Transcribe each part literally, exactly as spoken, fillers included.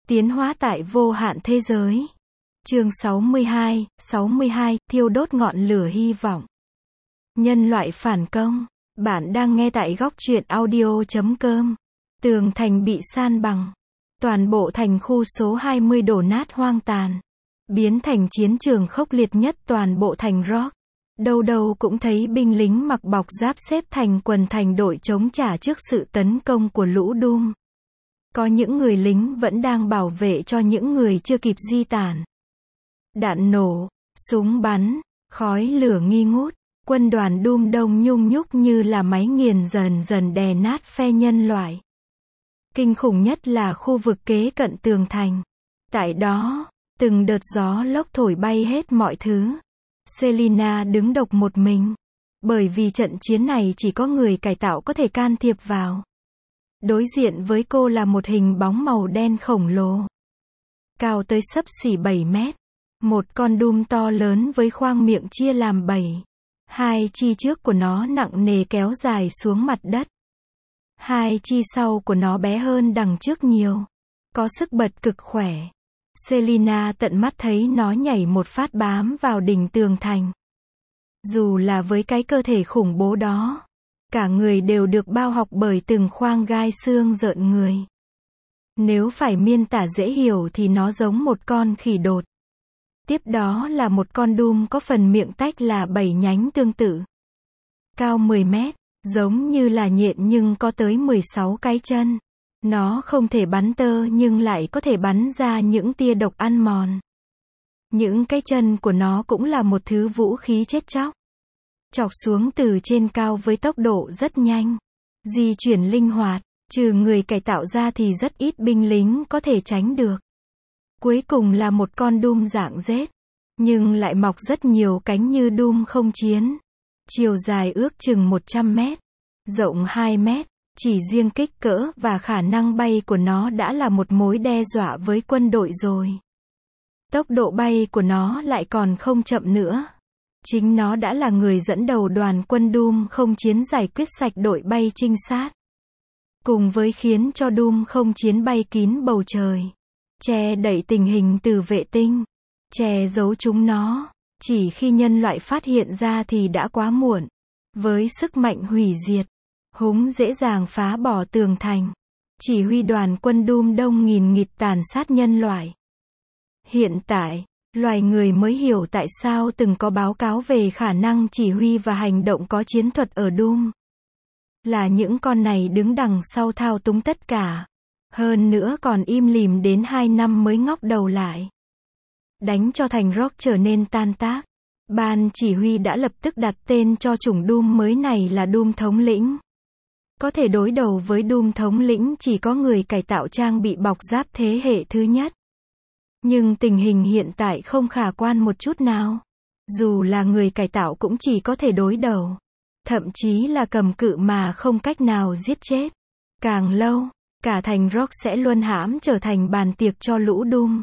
Tiến hóa tại vô hạn thế giới. Chương sáu mươi hai, sáu mươi hai, thiêu đốt ngọn lửa hy vọng. Nhân loại phản công. Bạn đang nghe tại góc truyện audio chấm com. Tường thành bị san bằng. Toàn bộ thành khu số hai mươi đổ nát hoang tàn. Biến thành chiến trường khốc liệt nhất toàn bộ thành Rock. Đâu đâu cũng thấy binh lính mặc bọc giáp xếp thành quần thành đội chống trả trước sự tấn công của lũ Doom. Có những người lính vẫn đang bảo vệ cho những người chưa kịp di tản. Đạn nổ, súng bắn, khói lửa nghi ngút, quân đoàn Doom đông nhung nhúc như là máy nghiền dần dần đè nát phe nhân loại. Kinh khủng nhất là khu vực kế cận tường thành. Tại đó, từng đợt gió lốc thổi bay hết mọi thứ. Selina đứng độc một mình. Bởi vì trận chiến này chỉ có người cải tạo có thể can thiệp vào. Đối diện với cô là một hình bóng màu đen khổng lồ. Cao tới xấp xỉ bảy mét. Một con Doom to lớn với khoang miệng chia làm bảy. Hai chi trước của nó nặng nề kéo dài xuống mặt đất. Hai chi sau của nó bé hơn đằng trước nhiều. Có sức bật cực khỏe. Selina tận mắt thấy nó nhảy một phát bám vào đỉnh tường thành. Dù là với cái cơ thể khủng bố đó, cả người đều được bao bọc bởi từng khoang gai xương rợn người. Nếu phải miêu tả dễ hiểu thì nó giống một con khỉ đột. Tiếp đó là một con Doom có phần miệng tách là bảy nhánh tương tự. Cao mười mét, giống như là nhện nhưng có tới mười sáu cái chân. Nó không thể bắn tơ nhưng lại có thể bắn ra những tia độc ăn mòn. Những cái chân của nó cũng là một thứ vũ khí chết chóc. Chọc xuống từ trên cao với tốc độ rất nhanh. Di chuyển linh hoạt, trừ người cải tạo ra thì rất ít binh lính có thể tránh được. Cuối cùng là một con Doom dạng rết. Nhưng lại mọc rất nhiều cánh như Doom không chiến. Chiều dài ước chừng một trăm mét. Rộng hai mét. Chỉ riêng kích cỡ và khả năng bay của nó đã là một mối đe dọa với quân đội rồi. Tốc độ bay của nó lại còn không chậm nữa. Chính nó đã là người dẫn đầu đoàn quân Doom không chiến giải quyết sạch đội bay trinh sát. Cùng với khiến cho Doom không chiến bay kín bầu trời. Che đậy tình hình từ vệ tinh. Che giấu chúng nó. Chỉ khi nhân loại phát hiện ra thì đã quá muộn. Với sức mạnh hủy diệt. Húng dễ dàng phá bỏ tường thành. Chỉ huy đoàn quân Doom đông nghìn nghịt tàn sát nhân loại. Hiện tại, loài người mới hiểu tại sao từng có báo cáo về khả năng chỉ huy và hành động có chiến thuật ở Doom. Là những con này đứng đằng sau thao túng tất cả. Hơn nữa còn im lìm đến hai năm mới ngóc đầu lại. Đánh cho thành Rock trở nên tan tác. Ban chỉ huy đã lập tức đặt tên cho chủng Doom mới này là Doom thống lĩnh. Có thể đối đầu với Doom thống lĩnh chỉ có người cải tạo trang bị bọc giáp thế hệ thứ nhất. Nhưng tình hình hiện tại không khả quan một chút nào. Dù là người cải tạo cũng chỉ có thể đối đầu. Thậm chí là cầm cự mà không cách nào giết chết. Càng lâu, cả thành Rock sẽ luân hãm trở thành bàn tiệc cho lũ Doom.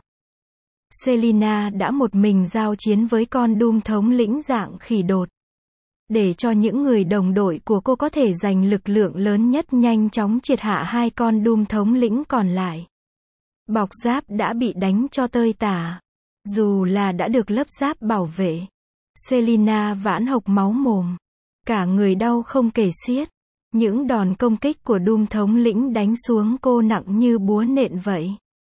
Selina đã một mình giao chiến với con Doom thống lĩnh dạng khỉ đột. Để cho những người đồng đội của cô có thể dành lực lượng lớn nhất nhanh chóng triệt hạ hai con Doom thống lĩnh còn lại. Bọc giáp đã bị đánh cho tơi tả. Dù là đã được lớp giáp bảo vệ. Selina vãn hộc máu mồm. Cả người đau không kể xiết. Những đòn công kích của Doom thống lĩnh đánh xuống cô nặng như búa nện vậy.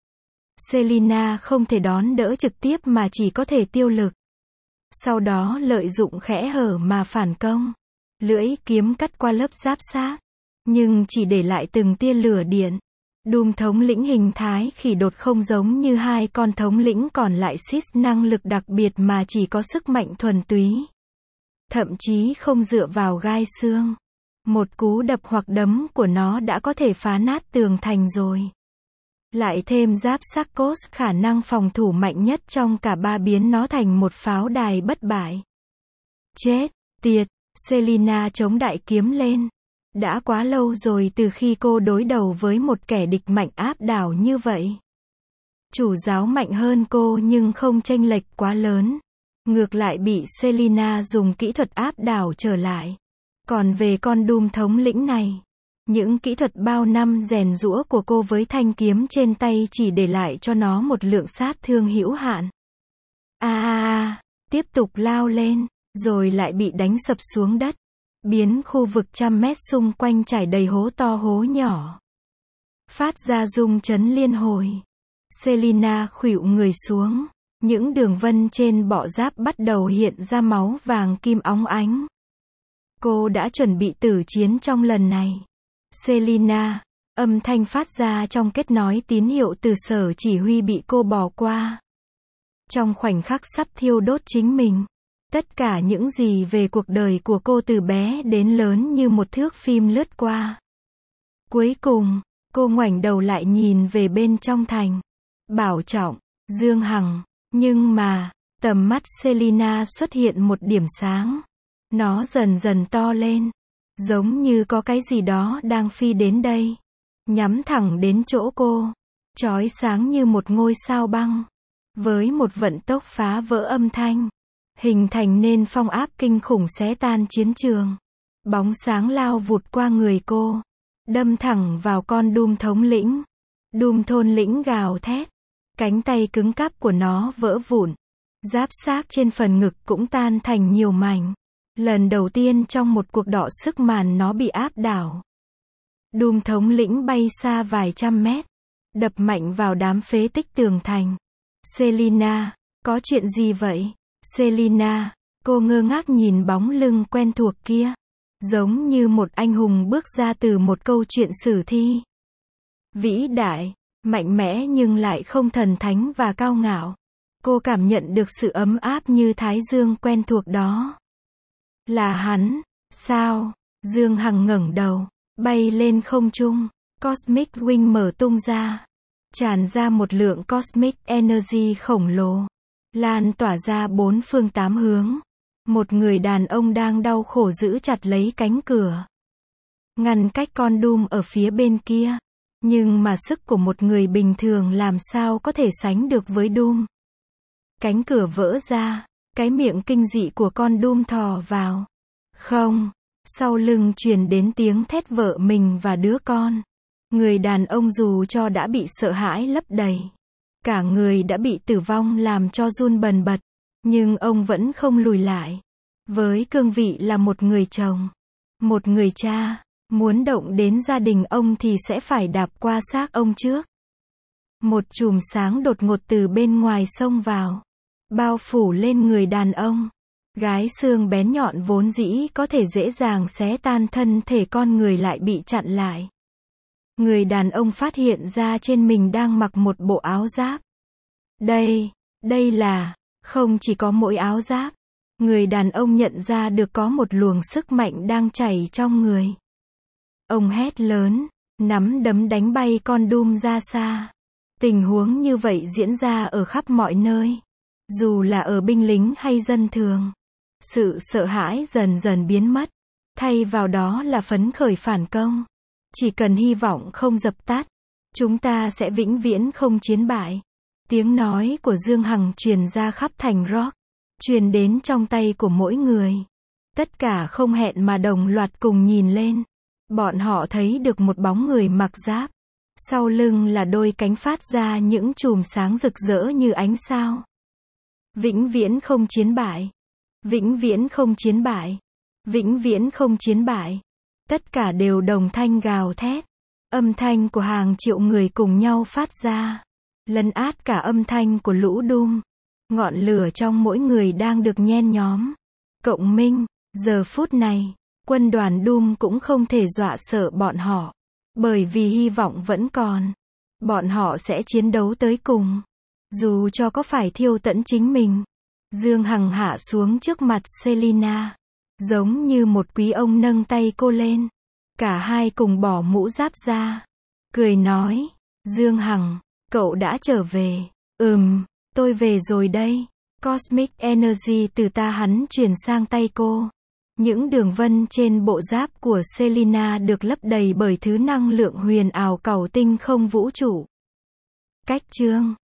Selina không thể đón đỡ trực tiếp mà chỉ có thể tiêu lực. Sau đó lợi dụng khẽ hở mà phản công. Lưỡi kiếm cắt qua lớp giáp xác. Nhưng chỉ để lại từng tia lửa điện. Doom thống lĩnh hình thái khỉ đột không giống như hai con thống lĩnh còn lại xít năng lực đặc biệt mà chỉ có sức mạnh thuần túy. Thậm chí không dựa vào gai xương. Một cú đập hoặc đấm của nó đã có thể phá nát tường thành rồi. Lại thêm giáp xác cốt khả năng phòng thủ mạnh nhất trong cả ba biến nó thành một pháo đài bất bại. Chết, tiệt, Selina chống đại kiếm lên. Đã quá lâu rồi từ khi cô đối đầu với một kẻ địch mạnh áp đảo như vậy. Chủ giáo mạnh hơn cô nhưng không chênh lệch quá lớn. Ngược lại bị Selina dùng kỹ thuật áp đảo trở lại. Còn về con Doom thống lĩnh này, Những kỹ thuật bao năm rèn giũa của cô với thanh kiếm trên tay chỉ để lại cho nó một lượng sát thương hữu hạn. A a a, tiếp tục lao lên, rồi lại bị đánh sập xuống đất, biến khu vực trăm mét xung quanh trải đầy hố to hố nhỏ. Phát ra rung chấn liên hồi. Selina khuỵu người xuống, những đường vân trên bọ giáp bắt đầu hiện ra máu vàng kim óng ánh. Cô đã chuẩn bị tử chiến trong lần này. Selina, âm thanh phát ra trong kết nối tín hiệu từ sở chỉ huy bị cô bỏ qua. Trong khoảnh khắc sắp thiêu đốt chính mình, tất cả những gì về cuộc đời của cô từ bé đến lớn như một thước phim lướt qua. Cuối cùng, cô ngoảnh đầu lại nhìn về bên trong thành. Bảo Trọng, Dương Hằng, nhưng mà, tầm mắt Selina xuất hiện một điểm sáng. Nó dần dần to lên, giống như có cái gì đó đang phi đến đây, nhắm thẳng đến chỗ cô, chói sáng như một ngôi sao băng, với một vận tốc phá vỡ âm thanh, hình thành nên phong áp kinh khủng xé tan chiến trường. Bóng sáng lao vụt qua người cô, đâm thẳng vào con Doom thống lĩnh. Doom thôn lĩnh gào thét, cánh tay cứng cáp của nó vỡ vụn, giáp xác trên phần ngực cũng tan thành nhiều mảnh. Lần đầu tiên trong một cuộc đọ sức màn nó bị áp đảo. Doom thống lĩnh bay xa vài trăm mét, đập mạnh vào đám phế tích tường thành. Selina, có chuyện gì vậy? Selina, cô ngơ ngác nhìn bóng lưng quen thuộc kia, giống như một anh hùng bước ra từ một câu chuyện sử thi. Vĩ đại, mạnh mẽ nhưng lại không thần thánh và cao ngạo. Cô cảm nhận được sự ấm áp như thái dương quen thuộc đó. Là hắn, sao? Dương Hằng ngẩng đầu, bay lên không trung, Cosmic Wing mở tung ra, tràn ra một lượng Cosmic Energy khổng lồ, lan tỏa ra bốn phương tám hướng. Một người đàn ông đang đau khổ giữ chặt lấy cánh cửa, ngăn cách con Doom ở phía bên kia. Nhưng mà sức của một người bình thường làm sao có thể sánh được với Doom. Cánh cửa vỡ ra, cái miệng kinh dị của con Doom thò vào. Không, sau lưng truyền đến tiếng thét vợ mình và đứa con. Người đàn ông dù cho đã bị sợ hãi lấp đầy, cả người đã bị tử vong làm cho run bần bật, nhưng ông vẫn không lùi lại. Với cương vị là một người chồng, một người cha, muốn động đến gia đình ông thì sẽ phải đạp qua xác ông trước. Một chùm sáng đột ngột từ bên ngoài xông vào, bao phủ lên người đàn ông. Gái xương bén nhọn vốn dĩ có thể dễ dàng xé tan thân thể con người lại bị chặn lại. Người đàn ông phát hiện ra trên mình đang mặc một bộ áo giáp. Đây, đây là, không chỉ có mỗi áo giáp. Người đàn ông nhận ra được có một luồng sức mạnh đang chảy trong người. Ông hét lớn, nắm đấm đánh bay con Doom ra xa. Tình huống như vậy diễn ra ở khắp mọi nơi. Dù là ở binh lính hay dân thường. Sự sợ hãi dần dần biến mất. Thay vào đó là phấn khởi phản công. Chỉ cần hy vọng không dập tắt, chúng ta sẽ vĩnh viễn không chiến bại. Tiếng nói của Dương Hằng truyền ra khắp thành Rock, truyền đến trong tay của mỗi người. Tất cả không hẹn mà đồng loạt cùng nhìn lên. Bọn họ thấy được một bóng người mặc giáp. Sau lưng là đôi cánh phát ra những chùm sáng rực rỡ như ánh sao. Vĩnh viễn không chiến bại. Vĩnh viễn không chiến bại. Vĩnh viễn không chiến bại. Tất cả đều đồng thanh gào thét. Âm thanh của hàng triệu người cùng nhau phát ra, lấn át cả âm thanh của lũ Doom. Ngọn lửa trong mỗi người đang được nhen nhóm. Cộng minh, giờ phút này, quân đoàn Doom cũng không thể dọa sợ bọn họ. Bởi vì hy vọng vẫn còn. Bọn họ sẽ chiến đấu tới cùng. Dù cho có phải thiêu tận chính mình. Dương Hằng hạ xuống trước mặt Selina. Giống như một quý ông nâng tay cô lên. Cả hai cùng bỏ mũ giáp ra. Cười nói, Dương Hằng, cậu đã trở về. Ừm, tôi về rồi đây. Cosmic Energy từ ta hắn chuyển sang tay cô. Những đường vân trên bộ giáp của Selina được lấp đầy bởi thứ năng lượng huyền ảo cầu tinh không vũ trụ. Cách chương